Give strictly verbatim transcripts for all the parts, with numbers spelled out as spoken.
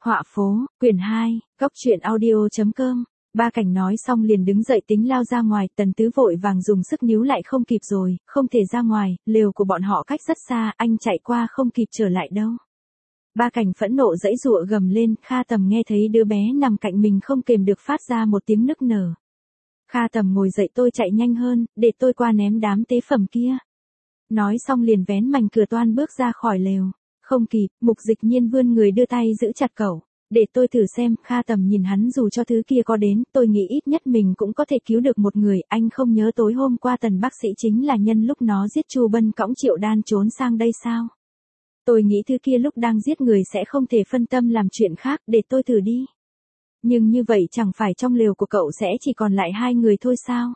Họa phố, quyển hai, góc truyện audio.com. Ba Cảnh nói xong liền đứng dậy tính lao ra ngoài, Tần Tứ vội vàng dùng sức níu lại không kịp rồi, không thể ra ngoài, lều của bọn họ cách rất xa, anh chạy qua không kịp trở lại đâu. Ba Cảnh phẫn nộ giãy giụa gầm lên, Kha Tầm nghe thấy đứa bé nằm cạnh mình không kềm được phát ra một tiếng nức nở. Kha Tầm ngồi dậy, tôi chạy nhanh hơn, để tôi qua ném đám tế phẩm kia. Nói xong liền vén mành cửa toan bước ra khỏi lều. Không kịp, Mục Dịch Nhiên vươn người đưa tay giữ chặt cậu. Để tôi thử xem, Kha Tầm nhìn hắn, dù cho thứ kia có đến, tôi nghĩ ít nhất mình cũng có thể cứu được một người. Anh không nhớ tối hôm qua Tần bác sĩ chính là nhân lúc nó giết Chu Bân cõng Triệu Đan trốn sang đây sao? Tôi nghĩ thứ kia lúc đang giết người sẽ không thể phân tâm làm chuyện khác, để tôi thử đi. Nhưng như vậy chẳng phải trong lều của cậu sẽ chỉ còn lại hai người thôi sao?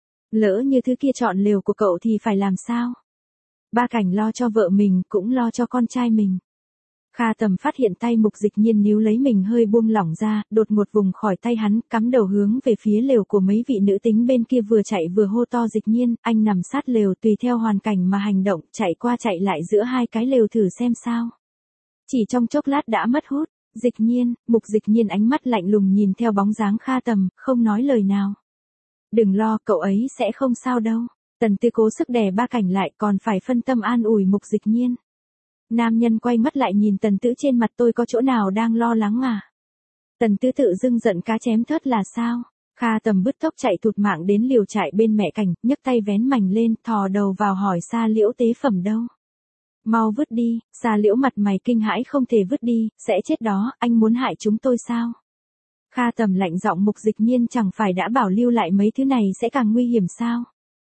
Lỡ như thứ kia chọn lều của cậu thì phải làm sao? Ba Cảnh lo cho vợ mình, cũng lo cho con trai mình. Kha Tầm phát hiện tay Mục Dịch Nhiên níu lấy mình hơi buông lỏng ra, đột ngột vùng khỏi tay hắn, cắm đầu hướng về phía lều của mấy vị nữ tính bên kia, vừa chạy vừa hô to, Dịch Nhiên, anh nằm sát lều, tùy theo hoàn cảnh mà hành động, chạy qua chạy lại giữa hai cái lều thử xem sao. Chỉ trong chốc lát đã mất hút. Dịch Nhiên, Mục Dịch Nhiên ánh mắt lạnh lùng nhìn theo bóng dáng Kha Tầm, không nói lời nào. Đừng lo, cậu ấy sẽ không sao đâu. Tần Tư cố sức đè Ba Cảnh lại, còn phải phân tâm an ủi Mục Dịch Nhiên. Nam nhân quay mắt lại nhìn Tần Tư, trên mặt tôi có chỗ nào đang lo lắng à? Tần Tư tự dưng giận cá chém thớt là sao? Kha Tầm bứt tốc chạy thụt mạng đến liều trại bên mẹ Cảnh, nhấc tay vén mành lên, thò đầu vào hỏi, Sa Liễu tế phẩm đâu? Mau vứt đi. Sa Liễu mặt mày kinh hãi, không thể vứt đi, sẽ chết đó, anh muốn hại chúng tôi sao? Kha Tầm lạnh giọng, Mục Dịch Nhiên chẳng phải đã bảo lưu lại mấy thứ này sẽ càng nguy hiểm sao?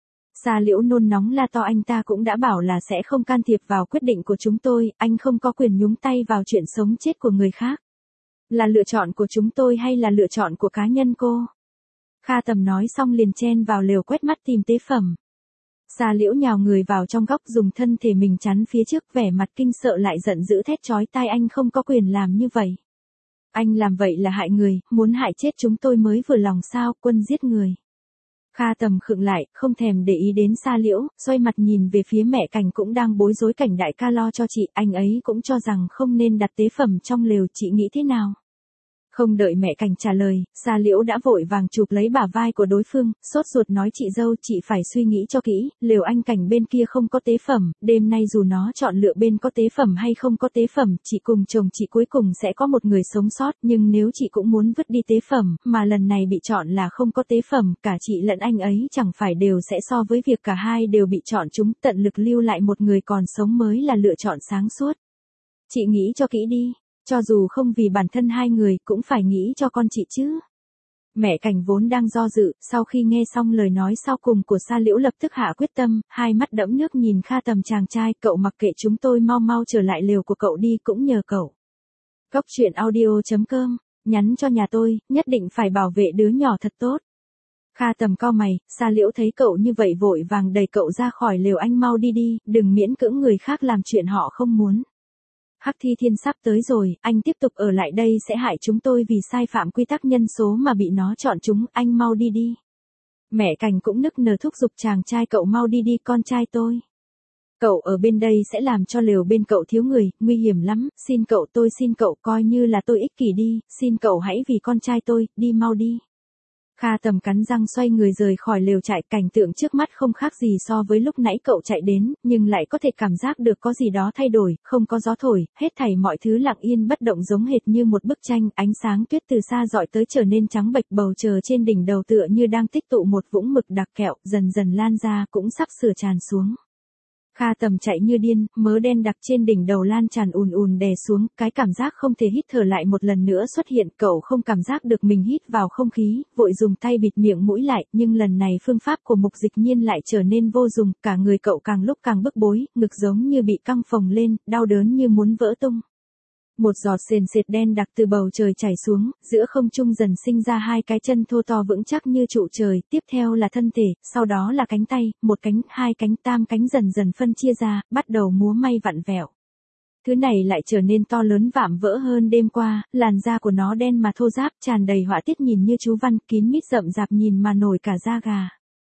Sa Liễu nôn nóng la to, anh ta cũng đã bảo là sẽ không can thiệp vào quyết định của chúng tôi, anh không có quyền nhúng tay vào chuyện sống chết của người khác. Là lựa chọn của chúng tôi hay là lựa chọn của cá nhân cô? Kha Tầm nói xong liền chen vào lều quét mắt tìm tế phẩm. Sa Liễu nhào người vào trong góc, dùng thân thể mình chắn phía trước, vẻ mặt kinh sợ lại giận dữ thét chói tai, anh không có quyền làm như vậy. Anh làm vậy là hại người, muốn hại chết chúng tôi mới vừa lòng sao, quân giết người. Kha Tầm khựng lại, không thèm để ý đến Sa Liễu, xoay mặt nhìn về phía mẹ Cảnh cũng đang bối rối, Cảnh đại ca lo cho chị, anh ấy cũng cho rằng không nên đặt tế phẩm trong lều, chị nghĩ thế nào? Không đợi mẹ Cảnh trả lời, Sa Liễu đã vội vàng chụp lấy bả vai của đối phương, sốt ruột nói, chị dâu, chị phải suy nghĩ cho kỹ, lều anh Cảnh bên kia không có tế phẩm, đêm nay dù nó chọn lựa bên có tế phẩm hay không có tế phẩm, chị cùng chồng chị cuối cùng sẽ có một người sống sót, nhưng nếu chị cũng muốn vứt đi tế phẩm, mà lần này bị chọn là không có tế phẩm, cả chị lẫn anh ấy chẳng phải đều sẽ so với việc cả hai đều bị chọn, chúng tận lực lưu lại một người còn sống mới là lựa chọn sáng suốt. Chị nghĩ cho kỹ đi. Cho dù không vì bản thân hai người, cũng phải nghĩ cho con chị chứ. Mẹ Cảnh vốn đang do dự, sau khi nghe xong lời nói sau cùng của Sa Liễu lập tức hạ quyết tâm, hai mắt đẫm nước nhìn Kha Tầm, chàng trai, cậu mặc kệ chúng tôi, mau mau trở lại lều của cậu đi, cũng nhờ cậu. Góc truyện audio.com, nhắn cho nhà tôi, nhất định phải bảo vệ đứa nhỏ thật tốt. Kha Tầm cau mày, Sa Liễu thấy cậu như vậy vội vàng đẩy cậu ra khỏi lều, anh mau đi đi, đừng miễn cưỡng người khác làm chuyện họ không muốn. Hắc Thi Thiên sắp tới rồi, anh tiếp tục ở lại đây sẽ hại chúng tôi vì sai phạm quy tắc nhân số mà bị nó chọn chúng, anh mau đi đi. Mẹ Cảnh cũng nức nở thúc giục, chàng trai cậu mau đi đi, con trai tôi. Cậu ở bên đây sẽ làm cho lều bên cậu thiếu người, nguy hiểm lắm, xin cậu, tôi xin cậu, coi như là tôi ích kỷ đi, xin cậu hãy vì con trai tôi, đi mau đi. Kha Tầm cắn răng xoay người rời khỏi lều trại, cảnh tượng trước mắt không khác gì so với lúc nãy cậu chạy đến, nhưng lại có thể cảm giác được có gì đó thay đổi, không có gió thổi, hết thảy mọi thứ lặng yên bất động giống hệt như một bức tranh, ánh sáng tuyết từ xa dọi tới trở nên trắng bệch, bầu trời trên đỉnh đầu tựa như đang tích tụ một vũng mực đặc kẹo, dần dần lan ra cũng sắp sửa tràn xuống. Kha Tầm chạy như điên, mớ đen đặc trên đỉnh đầu lan tràn ùn ùn đè xuống, cái cảm giác không thể hít thở lại một lần nữa xuất hiện, cậu không cảm giác được mình hít vào không khí, vội dùng tay bịt miệng mũi lại, nhưng lần này phương pháp của Mục Dịch Nhiên lại trở nên vô dụng, cả người cậu càng lúc càng bức bối, ngực giống như bị căng phồng lên, đau đớn như muốn vỡ tung. Một giọt sền sệt đen đặc từ bầu trời chảy xuống, giữa không trung dần sinh ra hai cái chân thô to vững chắc như trụ trời, tiếp theo là thân thể, sau đó là cánh tay, một cánh, hai cánh, tam cánh dần dần phân chia ra, bắt đầu múa may vặn vẹo. Thứ này lại trở nên to lớn vạm vỡ hơn đêm qua, làn da của nó đen mà thô ráp, tràn đầy họa tiết nhìn như chú văn, kín mít rậm rạp nhìn mà nổi cả da gà.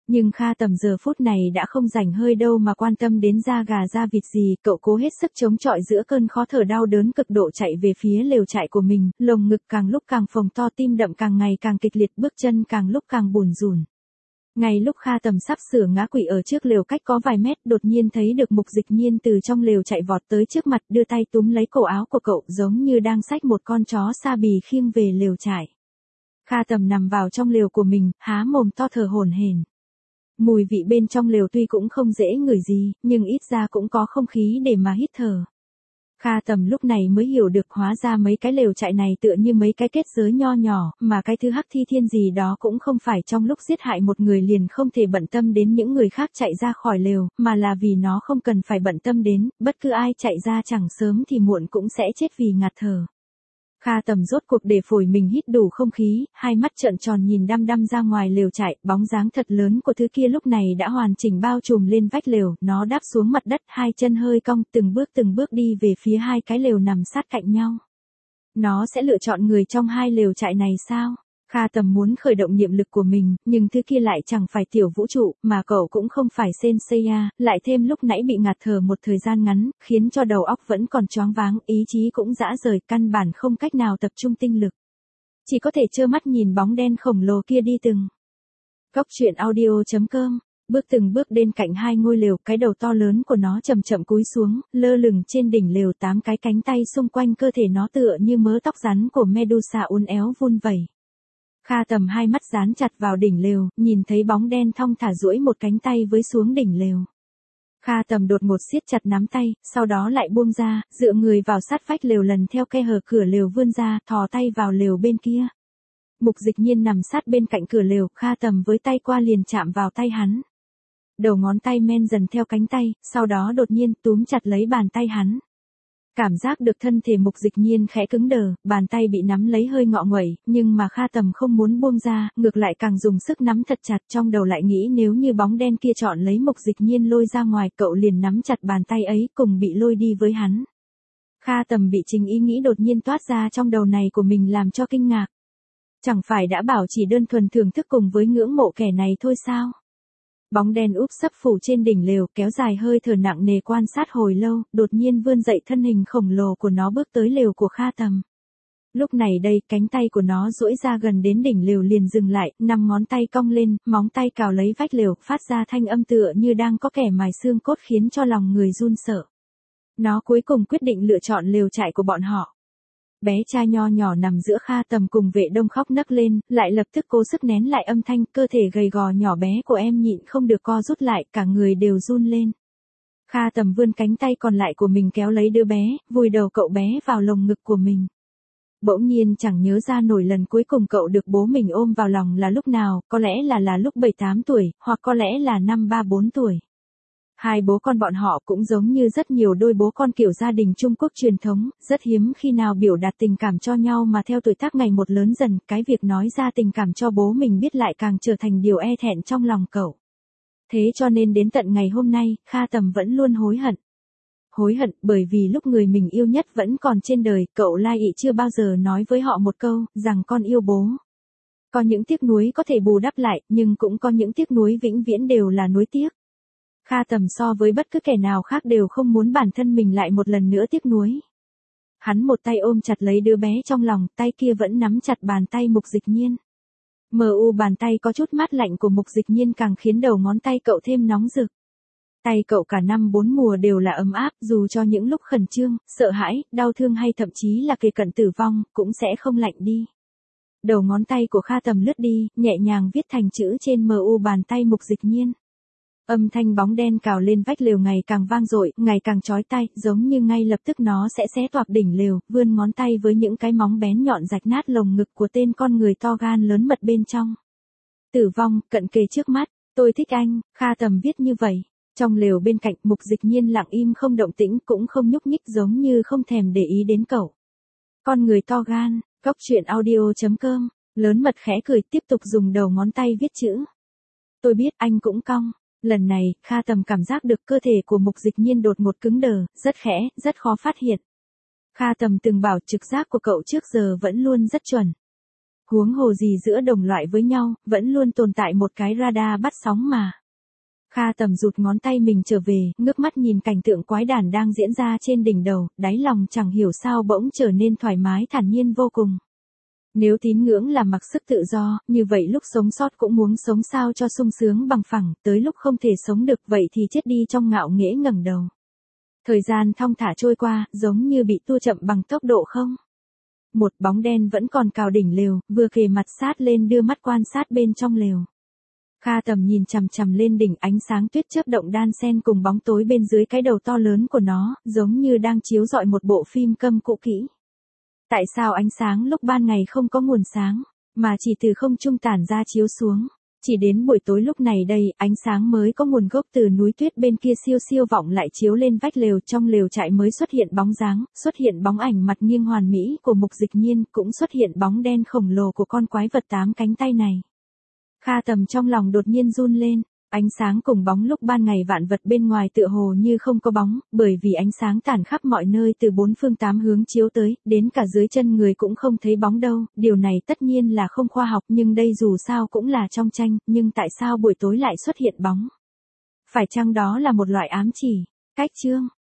Nhưng Kha Tầm giờ phút này đã không rảnh hơi đâu mà quan tâm đến da gà da vịt gì, cậu cố hết sức chống chọi giữa cơn khó thở đau đớn cực độ chạy về phía lều trại của mình, lồng ngực càng lúc càng phồng to, tim đậm càng ngày càng kịch liệt, bước chân càng lúc càng bùn rùn. Ngay lúc Kha Tầm sắp sửa ngã quỵ ở trước lều cách có vài mét, đột nhiên thấy được Mục Dịch Nhiên từ trong lều chạy vọt tới trước mặt, đưa tay túm lấy cổ áo của cậu, giống như đang xách một con chó sa bì khiêng về lều trại. Kha Tầm nằm vào trong lều của mình, há mồm to thở hổn hển. Mùi vị bên trong lều tuy cũng không dễ ngửi gì, nhưng ít ra cũng có không khí để mà hít thở. Kha Tầm lúc này mới hiểu được hóa ra mấy cái lều trại này tựa như mấy cái kết giới nho nhỏ, mà cái thứ hắc thi thiên gì đó cũng không phải trong lúc giết hại một người liền không thể bận tâm đến những người khác chạy ra khỏi lều, mà là vì nó không cần phải bận tâm đến, bất cứ ai chạy ra chẳng sớm thì muộn cũng sẽ chết vì ngạt thở. Kha Tầm rốt cuộc để phổi mình hít đủ không khí, hai mắt trợn tròn nhìn đăm đăm ra ngoài lều trại, bóng dáng thật lớn của thứ kia lúc này đã hoàn chỉnh bao trùm lên vách lều, nó đáp xuống mặt đất, hai chân hơi cong, từng bước từng bước đi về phía hai cái lều nằm sát cạnh nhau. Nó sẽ lựa chọn người trong hai lều trại này sao? Kha Tầm muốn khởi động niệm lực của mình, nhưng thứ kia lại chẳng phải tiểu vũ trụ, mà cậu cũng không phải Senseiya, lại thêm lúc nãy bị ngạt thở một thời gian ngắn, khiến cho đầu óc vẫn còn choáng váng, ý chí cũng dã rời, căn bản không cách nào tập trung tinh lực. Chỉ có thể trơ mắt nhìn bóng đen khổng lồ kia đi từng. Cốc truyện audio chấm com, bước từng bước đến cạnh hai ngôi lều, cái đầu to lớn của nó chậm chậm cúi xuống, lơ lửng trên đỉnh lều, tám cái cánh tay xung quanh cơ thể nó tựa như mớ tóc rắn của Medusa uốn éo vun vẩy. Kha Tầm hai mắt dán chặt vào đỉnh lều, nhìn thấy bóng đen thong thả duỗi một cánh tay với xuống đỉnh lều. Kha Tầm đột ngột siết chặt nắm tay, sau đó lại buông ra, dựa người vào sát vách lều lần theo khe hở cửa lều vươn ra, thò tay vào lều bên kia. Mục Dịch Nhiên nằm sát bên cạnh cửa lều, Kha Tầm với tay qua liền chạm vào tay hắn. Đầu ngón tay men dần theo cánh tay, sau đó đột nhiên túm chặt lấy bàn tay hắn. Cảm giác được thân thể Mục Dịch Nhiên khẽ cứng đờ, bàn tay bị nắm lấy hơi ngọ nguậy, nhưng mà Kha Tầm không muốn buông ra, ngược lại càng dùng sức nắm thật chặt, trong đầu lại nghĩ nếu như bóng đen kia chọn lấy Mục Dịch Nhiên lôi ra ngoài, cậu liền nắm chặt bàn tay ấy, cùng bị lôi đi với hắn. Kha Tầm bị chính ý nghĩ đột nhiên toát ra trong đầu này của mình làm cho kinh ngạc. Chẳng phải đã bảo chỉ đơn thuần thưởng thức cùng với ngưỡng mộ kẻ này thôi sao? Bóng đen úp sấp phủ trên đỉnh lều, kéo dài hơi thở nặng nề quan sát hồi lâu, đột nhiên vươn dậy, thân hình khổng lồ của nó bước tới lều của Kha Tầm. Lúc này đây, cánh tay của nó duỗi ra gần đến đỉnh lều liền dừng lại, năm ngón tay cong lên, móng tay cào lấy vách lều, phát ra thanh âm tựa như đang có kẻ mài xương cốt khiến cho lòng người run sợ. Nó cuối cùng quyết định lựa chọn lều trại của bọn họ. Bé trai nho nhỏ nằm giữa Kha Tầm cùng Vệ Đông khóc nấc lên, lại lập tức cố sức nén lại âm thanh, cơ thể gầy gò nhỏ bé của em nhịn không được co rút lại, cả người đều run lên. Kha Tầm vươn cánh tay còn lại của mình kéo lấy đứa bé, vùi đầu cậu bé vào lồng ngực của mình. Bỗng nhiên chẳng nhớ ra nổi lần cuối cùng cậu được bố mình ôm vào lòng là lúc nào, có lẽ là là lúc bảy tám tuổi, hoặc có lẽ là năm ba bốn tuổi. Hai bố con bọn họ cũng giống như rất nhiều đôi bố con kiểu gia đình Trung Quốc truyền thống, rất hiếm khi nào biểu đạt tình cảm cho nhau mà theo tuổi tác ngày một lớn dần, cái việc nói ra tình cảm cho bố mình biết lại càng trở thành điều e thẹn trong lòng cậu. Thế cho nên đến tận ngày hôm nay, Kha Tầm vẫn luôn hối hận. Hối hận bởi vì lúc người mình yêu nhất vẫn còn trên đời, cậu Lai Ị chưa bao giờ nói với họ một câu, rằng con yêu bố. Có những tiếc nuối có thể bù đắp lại, nhưng cũng có những tiếc nuối vĩnh viễn đều là nuối tiếc. Kha Tầm so với bất cứ kẻ nào khác đều không muốn bản thân mình lại một lần nữa tiếc nuối. Hắn một tay ôm chặt lấy đứa bé trong lòng, tay kia vẫn nắm chặt bàn tay Mục Dịch Nhiên. Mờ u bàn tay có chút mát lạnh của Mục Dịch Nhiên càng khiến đầu ngón tay cậu thêm nóng rực. Tay cậu cả năm bốn mùa đều là ấm áp, dù cho những lúc khẩn trương, sợ hãi, đau thương hay thậm chí là kề cận tử vong, cũng sẽ không lạnh đi. Đầu ngón tay của Kha Tầm lướt đi, nhẹ nhàng viết thành chữ trên mờ u bàn tay Mục Dịch Nhiên. Âm thanh bóng đen cào lên vách lều ngày càng vang dội, ngày càng chói tai, giống như ngay lập tức nó sẽ xé toạc đỉnh lều, vươn ngón tay với những cái móng bén nhọn rạch nát lồng ngực của tên con người to gan lớn mật bên trong. Tử vong, cận kề trước mắt, tôi thích anh, Kha Tầm viết như vậy. Trong lều bên cạnh, Mục Dịch Nhiên lặng im không động tĩnh, cũng không nhúc nhích, giống như không thèm để ý đến cậu. Con người to gan, cốc truyện audio chấm com, lớn mật khẽ cười, tiếp tục dùng đầu ngón tay viết chữ. Tôi biết anh cũng cong. Lần này, Kha Tầm cảm giác được cơ thể của Mục Dịch Nhiên đột ngột cứng đờ, rất khẽ, rất khó phát hiện. Kha Tầm từng bảo trực giác của cậu trước giờ vẫn luôn rất chuẩn. Huống hồ gì giữa đồng loại với nhau, vẫn luôn tồn tại một cái radar bắt sóng mà. Kha Tầm rụt ngón tay mình trở về, ngước mắt nhìn cảnh tượng quái đản đang diễn ra trên đỉnh đầu, đáy lòng chẳng hiểu sao bỗng trở nên thoải mái thản nhiên vô cùng. Nếu tín ngưỡng là mặc sức tự do, như vậy lúc sống sót cũng muốn sống sao cho sung sướng bằng phẳng, tới lúc không thể sống được vậy thì chết đi trong ngạo nghễ ngẩng đầu. Thời gian thong thả trôi qua, giống như bị tua chậm bằng tốc độ không. Một bóng đen vẫn còn cào đỉnh lều, vừa kề mặt sát lên đưa mắt quan sát bên trong lều. Kha Tầm nhìn chằm chằm lên đỉnh, ánh sáng tuyết chớp động đan xen cùng bóng tối bên dưới cái đầu to lớn của nó, giống như đang chiếu rọi một bộ phim câm cũ kỹ. Tại sao ánh sáng lúc ban ngày không có nguồn sáng, mà chỉ từ không trung tản ra chiếu xuống? Chỉ đến buổi tối lúc này đây, ánh sáng mới có nguồn gốc từ núi tuyết bên kia siêu siêu vọng lại chiếu lên vách lều, trong lều trại mới xuất hiện bóng dáng, xuất hiện bóng ảnh mặt nghiêng hoàn mỹ của Mục Dịch Nhiên, cũng xuất hiện bóng đen khổng lồ của con quái vật tám cánh tay này. Kha Tầm trong lòng đột nhiên run lên, ánh sáng cùng bóng lúc ban ngày vạn vật bên ngoài tựa hồ như không có bóng, bởi vì ánh sáng tản khắp mọi nơi từ bốn phương tám hướng chiếu tới, đến cả dưới chân người cũng không thấy bóng đâu, điều này tất nhiên là không khoa học nhưng đây dù sao cũng là trong tranh, nhưng tại sao buổi tối lại xuất hiện bóng? Phải chăng đó là một loại ám chỉ? Cách chương